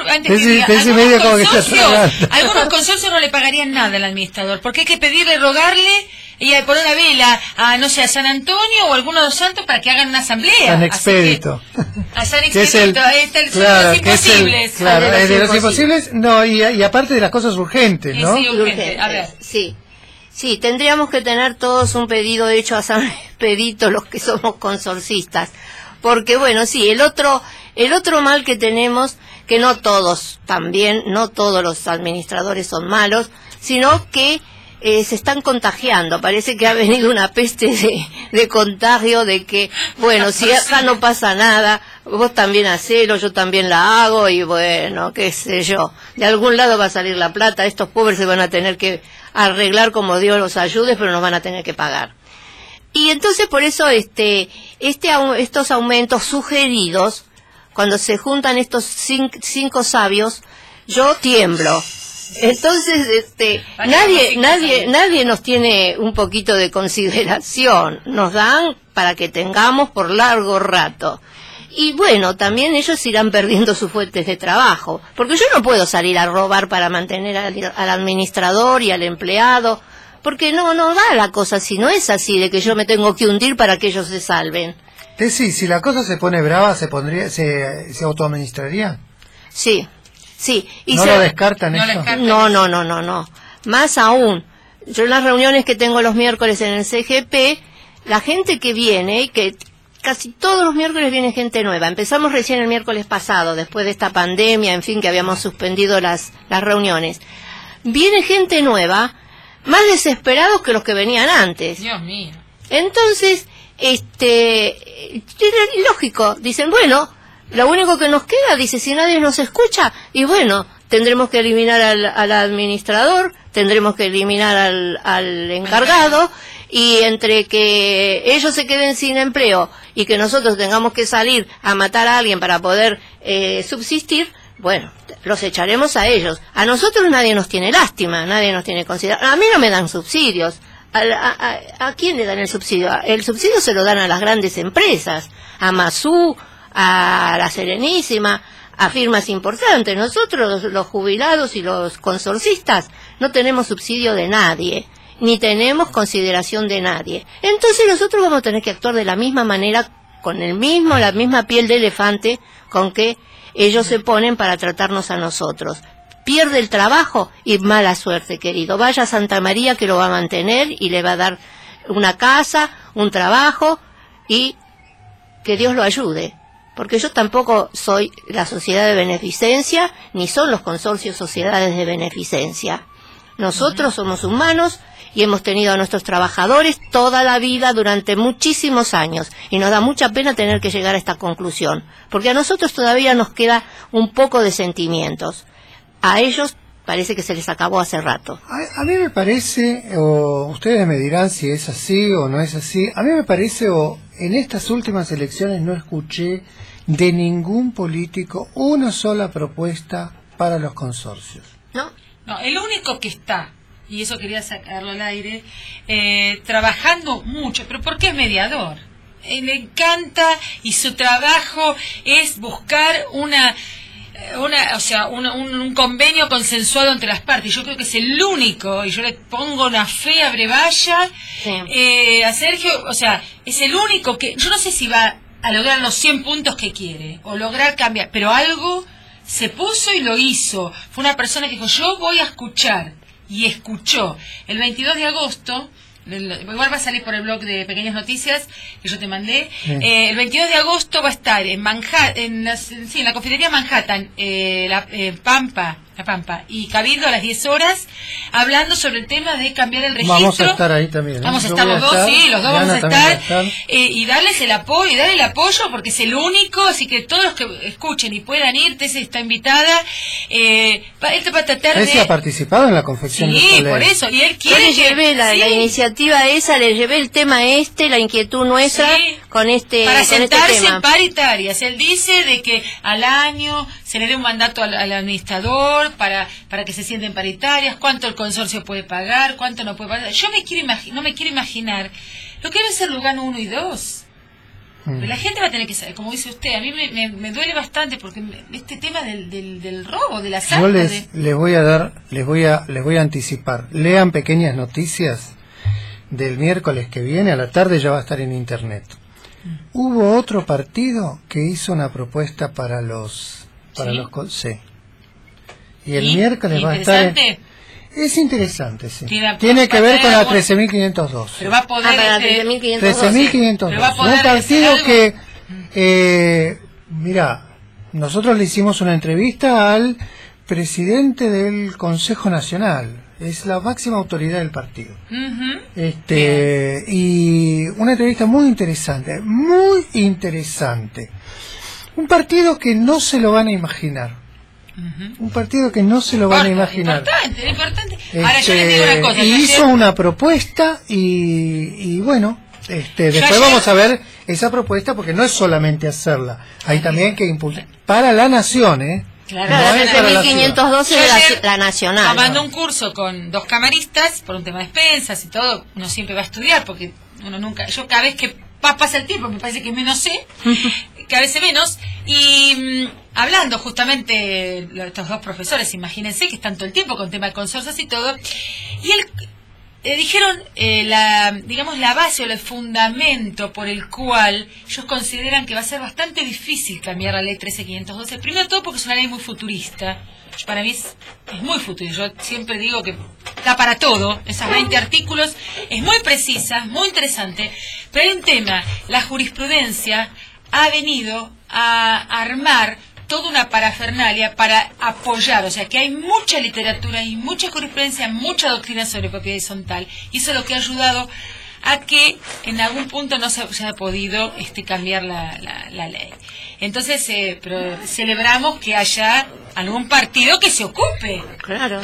algunos consorcios no le pagarían nada al administrador, porque hay que pedirle, rogarle y poner una vela a San Antonio o alguno de los santos para que hagan una asamblea. San Expedito. A San Expedito, los imposibles. Claro, de los imposibles, no, y aparte de las cosas urgentes, ¿no? Sí, urgente. A ver. Sí, tendríamos que tener todos un pedido hecho a San Expedito, los que somos consorcistas. Porque bueno, sí, el otro mal que tenemos, que no todos los administradores son malos, sino que se están contagiando. Parece que ha venido una peste de contagio, de que, bueno, si acá no pasa nada, vos también hacelo, yo también la hago, y bueno, qué sé yo, de algún lado va a salir la plata, estos pobres se van a tener que arreglar como Dios los ayude, pero nos van a tener que pagar. Y entonces por eso estos aumentos sugeridos, cuando se juntan estos 5 sabios, yo tiemblo. Entonces nadie nos tiene un poquito de consideración, nos dan para que tengamos por largo rato. Y bueno, también ellos irán perdiendo sus fuentes de trabajo, porque yo no puedo salir a robar para mantener al administrador y al empleado, porque no da la cosa, si no es así, de que yo me tengo que hundir para que ellos se salven. Sí, si la cosa se pone brava, ¿se autoadministraría? Sí. Y ¿No lo descartan eso? No. Más aún, yo en las reuniones que tengo los miércoles en el CGP, la gente que viene, que casi todos los miércoles viene gente nueva. Empezamos recién el miércoles pasado, después de esta pandemia, en fin, que habíamos suspendido las reuniones. Viene gente nueva, más desesperados que los que venían antes. Dios mío. Entonces, lógico, dicen, bueno, lo único que nos queda, dice, si nadie nos escucha, y bueno, tendremos que eliminar al administrador, tendremos que eliminar al encargado, y entre que ellos se queden sin empleo y que nosotros tengamos que salir a matar a alguien para poder subsistir, bueno, los echaremos a ellos. A nosotros nadie nos tiene lástima, nadie nos tiene consideración. A mí no me dan subsidios. ¿A quién le dan el subsidio? El subsidio se lo dan a las grandes empresas, a Masú, a la Serenísima, a firmas importantes. Nosotros, los jubilados y los consorcistas, no tenemos subsidio de nadie, ni tenemos consideración de nadie. Entonces nosotros vamos a tener que actuar de la misma manera, con la misma piel de elefante con que ellos se ponen para tratarnos a nosotros. Pierde el trabajo y mala suerte, querido. Vaya a Santa María, que lo va a mantener y le va a dar una casa, un trabajo, y que Dios lo ayude. Porque yo tampoco soy la sociedad de beneficencia, ni son los consorcios sociedades de beneficencia. Nosotros somos humanos y hemos tenido a nuestros trabajadores toda la vida durante muchísimos años, y nos da mucha pena tener que llegar a esta conclusión, porque a nosotros todavía nos queda un poco de sentimientos. A ellos parece que se les acabó hace rato. A mí me parece, o ustedes me dirán si es así o no es así, a mí me parece, o en estas últimas elecciones no escuché de ningún político una sola propuesta para los consorcios. No, el único que está, y eso quería sacarlo al aire, trabajando mucho, pero porque es mediador. Le encanta, y su trabajo es buscar un convenio consensuado entre las partes. Yo creo que es el único, y yo le pongo una fe a Brevalla, a Sergio, es el único que, yo no sé si va a lograr los 100 puntos que quiere, o lograr cambiar, pero algo se puso y lo hizo. Fue una persona que dijo, yo voy a escuchar, y escuchó. El 22 de agosto, igual va a salir por el blog de Pequeñas Noticias que yo te mandé, el 22 de agosto va a estar en Manhattan, en la confitería Manhattan, la Pampa y Cabildo a las 10 horas, hablando sobre el tema de cambiar el registro. Vamos a estar ahí también. Vamos a estar los dos, sí, los dos vamos a estar. Y darles el apoyo, porque es el único, así que todos los que escuchen y puedan ir, Tessy está invitada. Él te va a tratar de... Tessy ha participado en la confección de Sí, por eso, y él quiere... Yo le llevé la iniciativa esa, le llevé el tema la inquietud nuestra con para sentarse este tema. En paritarias. Él dice de que al año se le dé un mandato al administrador para que se sienten paritarias, cuánto el consorcio puede pagar, cuánto no puede pagar. Yo no me quiero imaginar lo que debe ser Lugano 1 y 2. La gente va a tener que saber, como dice usted, a mí me duele bastante porque este tema del robo, de la sangre. Yo les voy a anticipar. Lean Pequeñas Noticias del miércoles que viene, a la tarde ya va a estar en internet. Hubo otro partido que hizo una propuesta para los y el miércoles va a estar... Es interesante, sí. Tiene que ver con la 13.502. Pero va a poder... 13.502. Un partido que... mira, nosotros le hicimos una entrevista al presidente del Consejo Nacional. Es la máxima autoridad del partido. Y una entrevista muy interesante. Un partido que no se lo van a imaginar. Un partido que no se lo van a imaginar. Importante. Ahora yo les digo una cosa. Y hizo una propuesta y bueno, después vamos a ver esa propuesta porque no es solamente hacerla. Hay también que impulsar para la nación, Claro, no 1512 de la nacional. Tomando un curso con 2 camaristas por un tema de expensas y todo, uno siempre va a estudiar porque uno nunca, yo cada vez que pasa el tiempo me parece que menos sé, cada vez sé menos, y hablando justamente estos 2 profesores, imagínense que están todo el tiempo con tema de consorcios y todo, y dijeron la base o el fundamento por el cual ellos consideran que va a ser bastante difícil cambiar la ley 13.512, primero de todo porque es una ley muy futurista. Para mí es muy futurista. Yo siempre digo que está para todo, esas 20 artículos, es muy precisa, muy interesante, pero hay un tema, la jurisprudencia ha venido a armar toda una parafernalia para apoyar, o sea que hay mucha literatura y mucha jurisprudencia, mucha doctrina sobre propiedad horizontal, y eso es lo que ha ayudado a que en algún punto no se haya podido cambiar la ley. Entonces, pero celebramos que haya algún partido que se ocupe. Claro.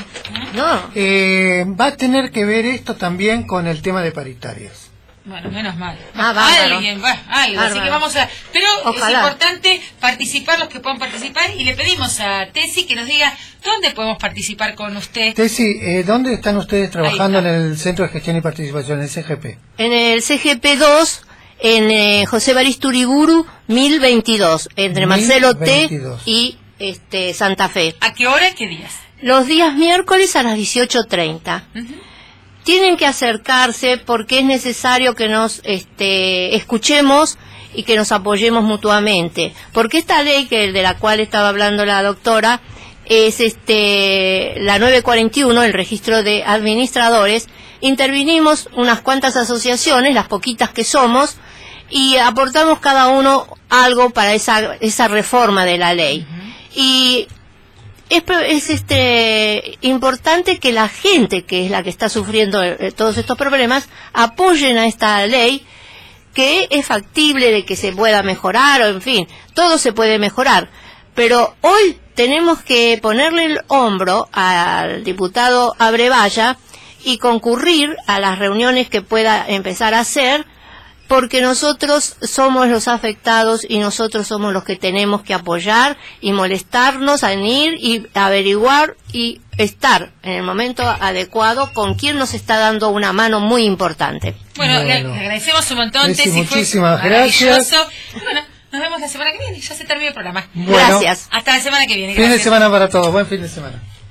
Va a tener que ver esto también con el tema de paritarias. Bueno, menos mal. Algo. Así que vamos a... Pero ojalá. Es importante participar los que puedan participar y le pedimos a Tessy que nos diga dónde podemos participar con usted. Tessy, ¿dónde están ustedes trabajando en el Centro de Gestión y Participación, en el CGP? En el CGP 2, en José Baristo Uriburu, 1022, entre Marcelo T. y Santa Fe. ¿A qué hora y qué días? Los días miércoles a las 18:30. Tienen que acercarse porque es necesario que nos escuchemos y que nos apoyemos mutuamente. Porque esta ley de la cual estaba hablando la doctora es la 941, el registro de administradores. Intervinimos unas cuantas asociaciones, las poquitas que somos, y aportamos cada uno algo para esa reforma de la ley. Y es importante que la gente, que es la que está sufriendo todos estos problemas, apoyen a esta ley, que es factible de que se pueda mejorar, o en fin, todo se puede mejorar. Pero hoy tenemos que ponerle el hombro al diputado Abrevaya y concurrir a las reuniones que pueda empezar a hacer, porque nosotros somos los afectados y nosotros somos los que tenemos que apoyar y molestarnos en ir y averiguar y estar en el momento adecuado con quien nos está dando una mano muy importante. Bueno. Le agradecemos un montón, Tessy, muchísimas gracias. Bueno, nos vemos la semana que viene, ya se terminó el programa. Gracias. Hasta la semana que viene. Fin de semana para todos, buen fin de semana.